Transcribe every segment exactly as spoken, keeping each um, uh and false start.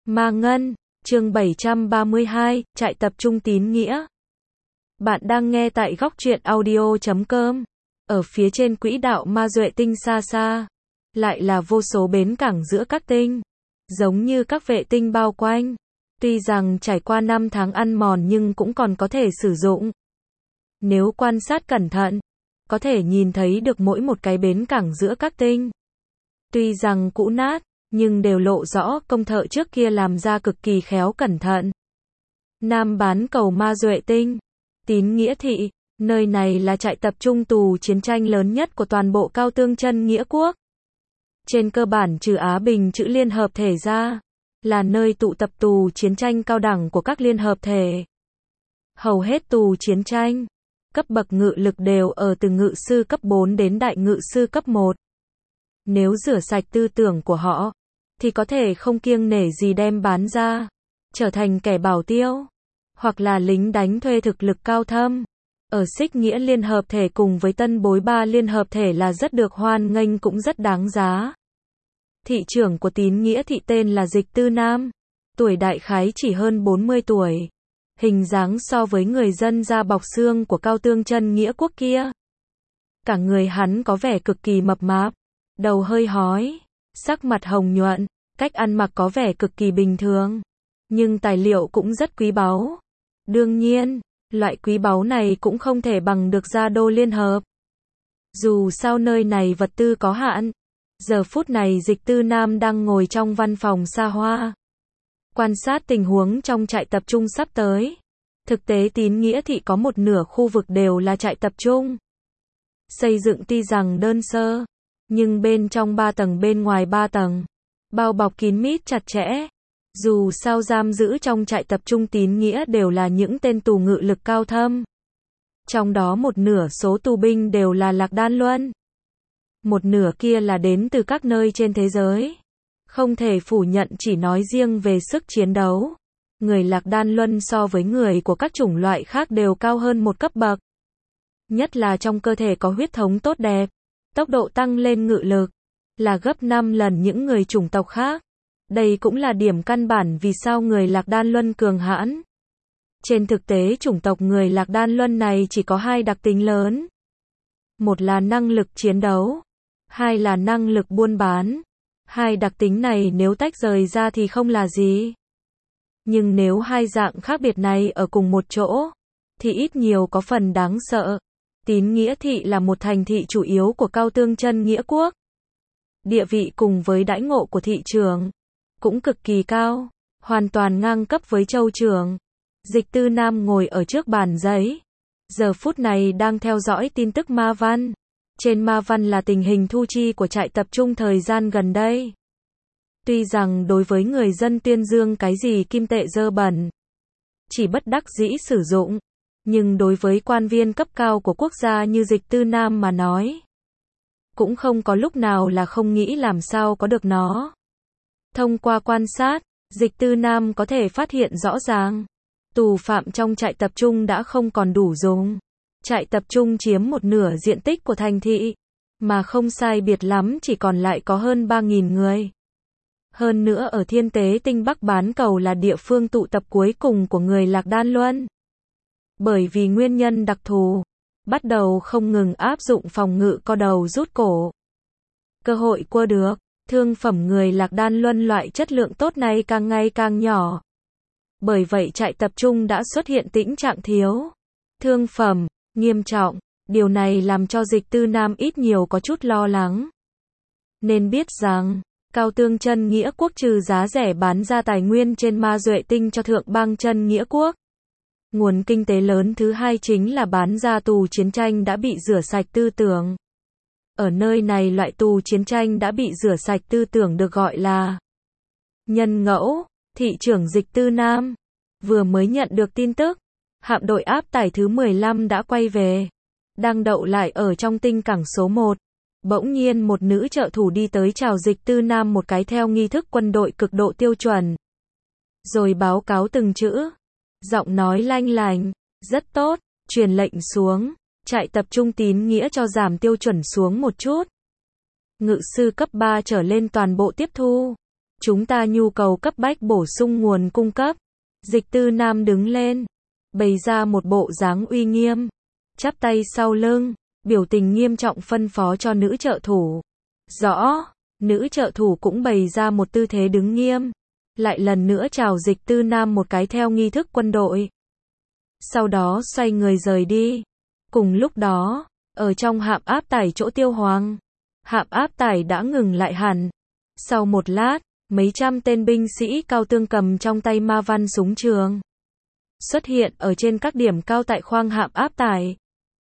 Ma Ngân, chương bảy trăm ba mươi hai, trại tập trung tín nghĩa. Bạn đang nghe tại góc truyện audio chấm com. Ở phía trên quỹ đạo ma duệ tinh xa xa, lại là vô số bến cảng giữa các tinh, giống như các vệ tinh bao quanh. Tuy rằng trải qua năm tháng ăn mòn nhưng cũng còn có thể sử dụng. Nếu quan sát cẩn thận, có thể nhìn thấy được mỗi một cái bến cảng giữa các tinh. Tuy rằng cũ nát, nhưng đều lộ rõ công thợ trước kia làm ra cực kỳ khéo cẩn thận. Nam bán cầu ma duệ tinh, tín nghĩa thị, nơi này là trại tập trung tù chiến tranh lớn nhất của toàn bộ Cao Tương Chân Nghĩa Quốc. Trên cơ bản trừ Á Bình chữ liên hợp thể ra, là nơi tụ tập tù chiến tranh cao đẳng của các liên hợp thể. Hầu hết tù chiến tranh, cấp bậc ngự lực đều ở từ ngự sư cấp bốn đến đại ngự sư cấp một. Nếu rửa sạch tư tưởng của họ, thì có thể không kiêng nể gì đem bán ra, trở thành kẻ bảo tiêu, hoặc là lính đánh thuê thực lực cao thâm. Ở Xích Nghĩa liên hợp thể cùng với Tân Bối ba liên hợp thể là rất được hoan nghênh cũng rất đáng giá. Thị trưởng của tín nghĩa thị tên là Dịch Tư Nam, tuổi đại khái chỉ hơn bốn mươi tuổi. Hình dáng so với người dân da bọc xương của Cao Tương Chân Nghĩa Quốc kia. Cả người hắn có vẻ cực kỳ mập mạp, đầu hơi hói, sắc mặt hồng nhuận, cách ăn mặc có vẻ cực kỳ bình thường, nhưng tài liệu cũng rất quý báu. Đương nhiên, loại quý báu này cũng không thể bằng được gia đô liên hợp. Dù sao nơi này vật tư có hạn. Giờ phút này Dịch Tư Nam đang ngồi trong văn phòng xa hoa, quan sát tình huống trong trại tập trung sắp tới. Thực tế tín nghĩa thị có một nửa khu vực đều là trại tập trung. Xây dựng tuy rằng đơn sơ, nhưng bên trong ba tầng bên ngoài ba tầng, bao bọc kín mít chặt chẽ. Dù sao giam giữ trong trại tập trung tín nghĩa đều là những tên tù ngự lực cao thâm. Trong đó một nửa số tù binh đều là Lạc Đan Luân. Một nửa kia là đến từ các nơi trên thế giới. Không thể phủ nhận chỉ nói riêng về sức chiến đấu, người Lạc Đan Luân so với người của các chủng loại khác đều cao hơn một cấp bậc. Nhất là trong cơ thể có huyết thống tốt đẹp, tốc độ tăng lên ngự lực là gấp năm lần những người chủng tộc khác. Đây cũng là điểm căn bản vì sao người Lạc Đan Luân cường hãn. Trên thực tế chủng tộc người Lạc Đan Luân này chỉ có hai đặc tính lớn. Một là năng lực chiến đấu, hai là năng lực buôn bán. Hai đặc tính này nếu tách rời ra thì không là gì. Nhưng nếu hai dạng khác biệt này ở cùng một chỗ, thì ít nhiều có phần đáng sợ. Tín nghĩa thị là một thành thị chủ yếu của Cao Tương Chân Nghĩa Quốc. Địa vị cùng với đãi ngộ của thị trưởng cũng cực kỳ cao, hoàn toàn ngang cấp với châu trưởng. Dịch Tư Nam ngồi ở trước bàn giấy, giờ phút này đang theo dõi tin tức ma văn. Trên ma văn là tình hình thu chi của trại tập trung thời gian gần đây. Tuy rằng đối với người dân tuyên dương cái gì kim tệ dơ bẩn, chỉ bất đắc dĩ sử dụng, nhưng đối với quan viên cấp cao của quốc gia như Dịch Tư Nam mà nói, cũng không có lúc nào là không nghĩ làm sao có được nó. Thông qua quan sát, Dịch Tư Nam có thể phát hiện rõ ràng, tù phạm trong trại tập trung đã không còn đủ dùng. Trại tập trung chiếm một nửa diện tích của thành thị, mà không sai biệt lắm chỉ còn lại có hơn ba nghìn người. Hơn nữa ở Thiên Tế Tinh Bắc bán cầu là địa phương tụ tập cuối cùng của người Lạc Đan Luân. Bởi vì nguyên nhân đặc thù, bắt đầu không ngừng áp dụng phòng ngự co đầu rút cổ. Cơ hội cua được, thương phẩm người Lạc Đan Luân loại chất lượng tốt này càng ngày càng nhỏ. Bởi vậy trại tập trung đã xuất hiện tình trạng thiếu thương phẩm nghiêm trọng. Điều này làm cho Dịch Tư Nam ít nhiều có chút lo lắng. Nên biết rằng, Cao Tương Chân Nghĩa Quốc trừ giá rẻ bán ra tài nguyên trên ma duệ tinh cho Thượng Bang Chân Nghĩa Quốc, nguồn kinh tế lớn thứ hai chính là bán ra tù chiến tranh đã bị rửa sạch tư tưởng. Ở nơi này loại tù chiến tranh đã bị rửa sạch tư tưởng được gọi là nhân ngẫu. Thị trưởng Dịch Tư Nam vừa mới nhận được tin tức, hạm đội áp tải thứ mười lăm đã quay về, đang đậu lại ở trong tinh cảng số một. Bỗng nhiên một nữ trợ thủ đi tới chào Dịch Tư Nam một cái theo nghi thức quân đội cực độ tiêu chuẩn. Rồi báo cáo từng chữ, giọng nói lanh lành, rất tốt, truyền lệnh xuống, trại tập trung tín nghĩa cho giảm tiêu chuẩn xuống một chút. Ngự sư cấp ba trở lên toàn bộ tiếp thu. Chúng ta nhu cầu cấp bách bổ sung nguồn cung cấp. Dịch Tư Nam đứng lên, bày ra một bộ dáng uy nghiêm, chắp tay sau lưng, biểu tình nghiêm trọng phân phó cho nữ trợ thủ. Rõ, nữ trợ thủ cũng bày ra một tư thế đứng nghiêm, lại lần nữa chào Dịch Tư Nam một cái theo nghi thức quân đội. Sau đó xoay người rời đi. Cùng lúc đó, ở trong hạm áp tải chỗ Tiêu Hoàng, hạm áp tải đã ngừng lại hẳn. Sau một lát, mấy trăm tên binh sĩ cao tương cầm trong tay ma văn súng trường xuất hiện ở trên các điểm cao tại khoang hạm áp tải.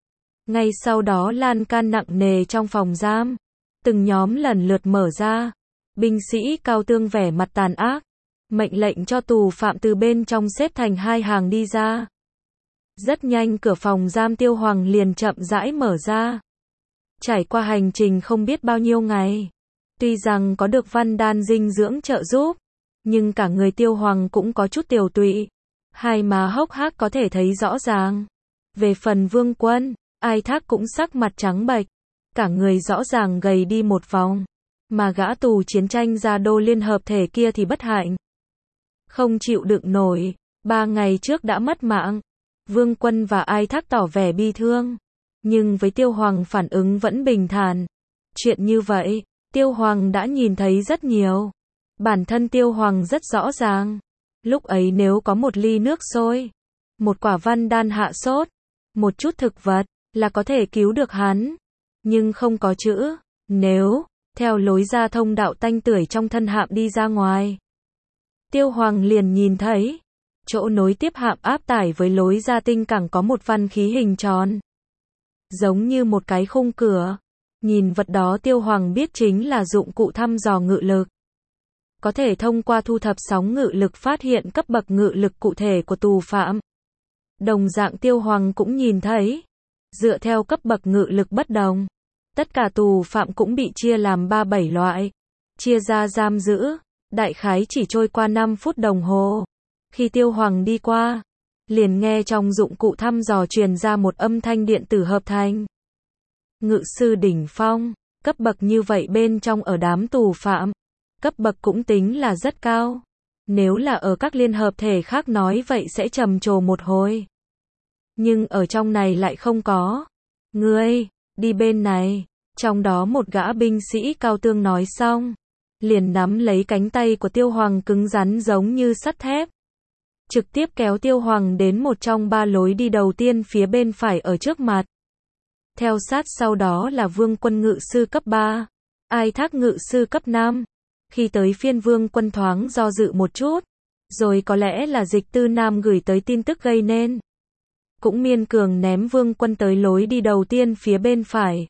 Ngay sau đó lan can nặng nề trong phòng giam, từng nhóm lần lượt mở ra. Binh sĩ cao tương vẻ mặt tàn ác, mệnh lệnh cho tù phạm từ bên trong xếp thành hai hàng đi ra. Rất nhanh cửa phòng giam Tiêu Hoàng liền chậm rãi mở ra. Trải qua hành trình không biết bao nhiêu ngày, tuy rằng có được văn đan dinh dưỡng trợ giúp, nhưng cả người Tiêu Hoàng cũng có chút tiều tụy. Hai má hốc hác có thể thấy rõ ràng. Về phần Vương Quân, Ai Thác cũng sắc mặt trắng bệch, cả người rõ ràng gầy đi một vòng. Mà gã tù chiến tranh gia đô liên hợp thể kia thì bất hạnh, không chịu đựng nổi, ba ngày trước đã mất mạng. Vương Quân và Ai Thác tỏ vẻ bi thương, nhưng với Tiêu Hoàng phản ứng vẫn bình thản. Chuyện như vậy, Tiêu Hoàng đã nhìn thấy rất nhiều. Bản thân Tiêu Hoàng rất rõ ràng, lúc ấy nếu có một ly nước sôi, một quả văn đan hạ sốt, một chút thực vật, là có thể cứu được hắn. Nhưng không có chữ nếu, theo lối ra thông đạo tanh tưởi trong thân hạm đi ra ngoài. Tiêu Hoàng liền nhìn thấy, chỗ nối tiếp hạm áp tải với lối ra tinh cảng có một văn khí hình tròn, giống như một cái khung cửa. Nhìn vật đó Tiêu Hoàng biết chính là dụng cụ thăm dò ngự lực. Có thể thông qua thu thập sóng ngự lực phát hiện cấp bậc ngự lực cụ thể của tù phạm. Đồng dạng Tiêu Hoàng cũng nhìn thấy, dựa theo cấp bậc ngự lực bất đồng, tất cả tù phạm cũng bị chia làm ba bảy loại, chia ra giam giữ, đại khái chỉ trôi qua năm phút đồng hồ. Khi Tiêu Hoàng đi qua, liền nghe trong dụng cụ thăm dò truyền ra một âm thanh điện tử hợp thành. Ngự sư đỉnh phong, cấp bậc như vậy bên trong ở đám tù phạm, cấp bậc cũng tính là rất cao. Nếu là ở các liên hợp thể khác nói vậy sẽ trầm trồ một hồi. Nhưng ở trong này lại không có. Ngươi, đi bên này. Trong đó một gã binh sĩ cao tương nói xong, liền nắm lấy cánh tay của Tiêu Hoàng cứng rắn giống như sắt thép. Trực tiếp kéo Tiêu Hoàng đến một trong ba lối đi đầu tiên phía bên phải ở trước mặt. Theo sát sau đó là Vương Quân ngự sư cấp ba, Ai Thác ngự sư cấp năm. Khi tới phiên Vương Quân thoáng do dự một chút, rồi có lẽ là Dịch Tư Nam gửi tới tin tức gây nên. Cũng miên cường ném Vương Quân tới lối đi đầu tiên phía bên phải.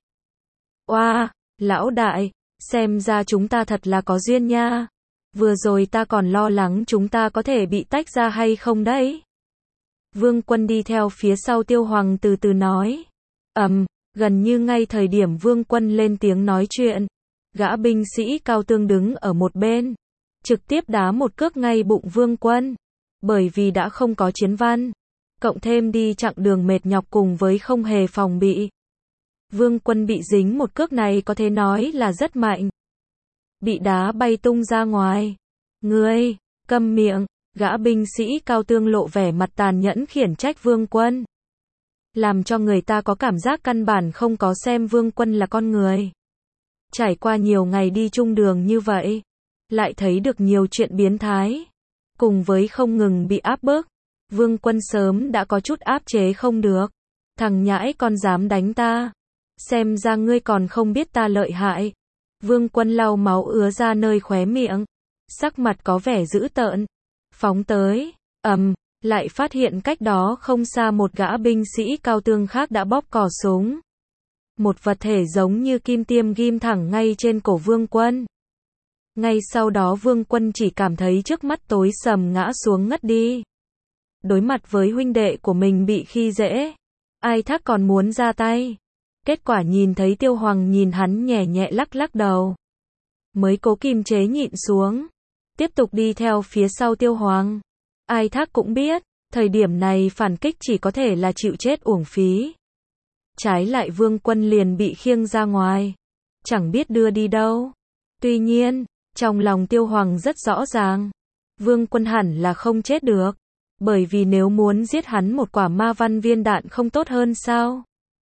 Oa, wow, lão đại, xem ra chúng ta thật là có duyên nha. Vừa rồi ta còn lo lắng chúng ta có thể bị tách ra hay không đấy. Vương Quân đi theo phía sau Tiêu Hoàng từ từ nói. Ầm, um, gần như ngay thời điểm Vương Quân lên tiếng nói chuyện, gã binh sĩ cao tương đứng ở một bên, trực tiếp đá một cước ngay bụng Vương Quân. Bởi vì đã không có chiến văn, cộng thêm đi chặng đường mệt nhọc cùng với không hề phòng bị, Vương Quân bị dính một cước này có thể nói là rất mạnh. Bị đá bay tung ra ngoài. Ngươi, câm miệng, gã binh sĩ cao tương lộ vẻ mặt tàn nhẫn khiển trách Vương Quân. Làm cho người ta có cảm giác căn bản không có xem Vương Quân là con người. Trải qua nhiều ngày đi chung đường như vậy, lại thấy được nhiều chuyện biến thái, cùng với không ngừng bị áp bức, Vương Quân sớm đã có chút áp chế không được. Thằng nhãi con dám đánh ta, xem ra ngươi còn không biết ta lợi hại. Vương Quân lau máu ứa ra nơi khóe miệng, sắc mặt có vẻ dữ tợn, phóng tới, ầm, um, lại phát hiện cách đó không xa một gã binh sĩ cao tương khác đã bóp cò súng. Một vật thể giống như kim tiêm ghim thẳng ngay trên cổ Vương Quân. Ngay sau đó Vương Quân chỉ cảm thấy trước mắt tối sầm ngã xuống ngất đi. Đối mặt với huynh đệ của mình bị khi dễ, Ai Thác còn muốn ra tay. Kết quả nhìn thấy Tiêu Hoàng nhìn hắn nhẹ nhẹ lắc lắc đầu, mới cố kiềm chế nhịn xuống, tiếp tục đi theo phía sau Tiêu Hoàng. Ai Thác cũng biết, thời điểm này phản kích chỉ có thể là chịu chết uổng phí. Trái lại Vương Quân liền bị khiêng ra ngoài, chẳng biết đưa đi đâu. Tuy nhiên, Trong lòng Tiêu Hoàng rất rõ ràng, Vương Quân hẳn là không chết được, bởi vì nếu muốn giết hắn một quả ma văn viên đạn không tốt hơn sao?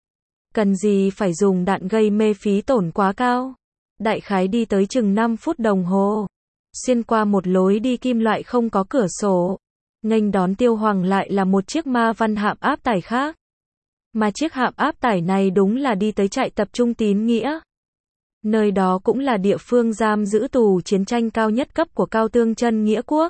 Cần gì phải dùng đạn gây mê phí tổn quá cao? Đại khái đi tới chừng năm phút đồng hồ, xuyên qua một lối đi kim loại không có cửa sổ, nghênh đón Tiêu Hoàng lại là một chiếc ma văn hạm áp tải khác. Mà chiếc hạm áp tải này đúng là đi tới trại tập trung tín nghĩa. Nơi đó cũng là địa phương giam giữ tù chiến tranh cao nhất cấp của Cao Tương Chân Nghĩa Quốc.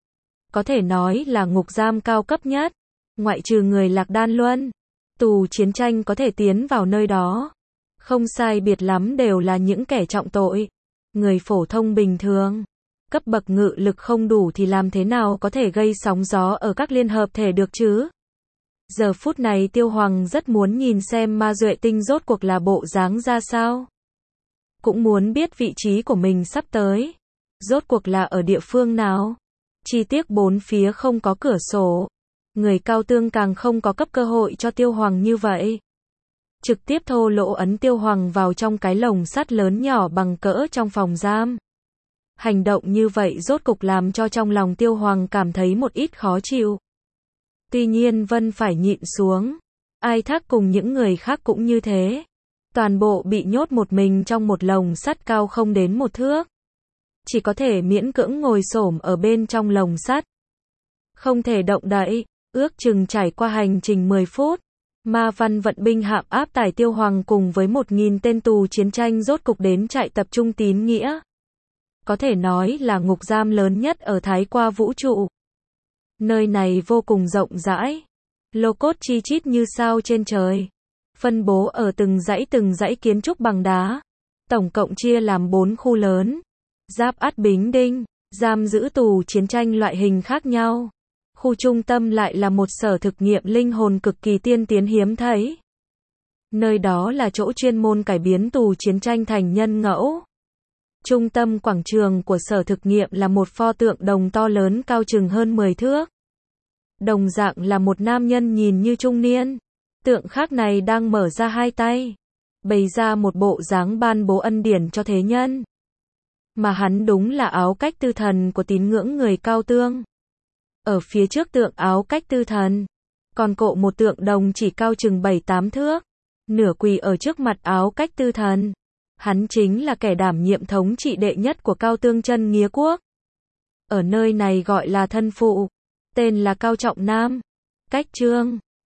Có thể nói là ngục giam cao cấp nhất, ngoại trừ người Lạc Đan Luân, tù chiến tranh có thể tiến vào nơi đó. Không sai biệt lắm đều là những kẻ trọng tội, người phổ thông bình thường. Cấp bậc ngự lực không đủ thì làm thế nào có thể gây sóng gió ở các liên hợp thể được chứ? Giờ phút này Tiêu Hoàng rất muốn nhìn xem ma duệ tinh rốt cuộc là bộ dáng ra sao. Cũng muốn biết vị trí của mình sắp tới, rốt cuộc là ở địa phương nào. Chi tiết bốn phía không có cửa sổ, người Cao Tương càng không có cấp cơ hội cho Tiêu Hoàng như vậy. Trực tiếp thô lỗ ấn Tiêu Hoàng vào trong cái lồng sắt lớn nhỏ bằng cỡ trong phòng giam. Hành động như vậy rốt cục làm cho trong lòng Tiêu Hoàng cảm thấy một ít khó chịu. Tuy nhiên Vân phải nhịn xuống. Ai Thác cùng những người khác cũng như thế. Toàn bộ bị nhốt một mình trong một lồng sắt cao không đến một thước. Chỉ có thể miễn cưỡng ngồi xổm ở bên trong lồng sắt. Không thể động đậy, ước chừng trải qua hành trình mười phút. Ma văn vận binh hạm áp tải Tiêu Hoàng cùng với một nghìn tên tù chiến tranh rốt cục đến trại tập trung tín nghĩa. Có thể nói là ngục giam lớn nhất ở Thái Qua vũ trụ. Nơi này vô cùng rộng rãi, lô cốt chi chít như sao trên trời, phân bố ở từng dãy từng dãy kiến trúc bằng đá, tổng cộng chia làm bốn khu lớn, giáp ắt bính đinh, giam giữ tù chiến tranh loại hình khác nhau. Khu trung tâm lại là một sở thực nghiệm linh hồn cực kỳ tiên tiến hiếm thấy. Nơi đó là chỗ chuyên môn cải biến tù chiến tranh thành nhân ngẫu. Trung tâm quảng trường của sở thực nghiệm là một pho tượng đồng to lớn cao chừng hơn mười thước. Đồng dạng là một nam nhân nhìn như trung niên. Tượng khác này đang mở ra hai tay, bày ra một bộ dáng ban bố ân điển cho thế nhân. Mà hắn đúng là áo cách tư thần của tín ngưỡng người Cao Tương. Ở phía trước tượng áo cách tư thần, còn cộ một tượng đồng chỉ cao chừng bảy tám thước, nửa quỳ ở trước mặt áo cách tư thần. Hắn chính là kẻ đảm nhiệm thống trị đệ nhất của Cao Tương Chân Nghĩa Quốc. Ở nơi này gọi là thân phụ, tên là Cao Trọng Nam. Cách chương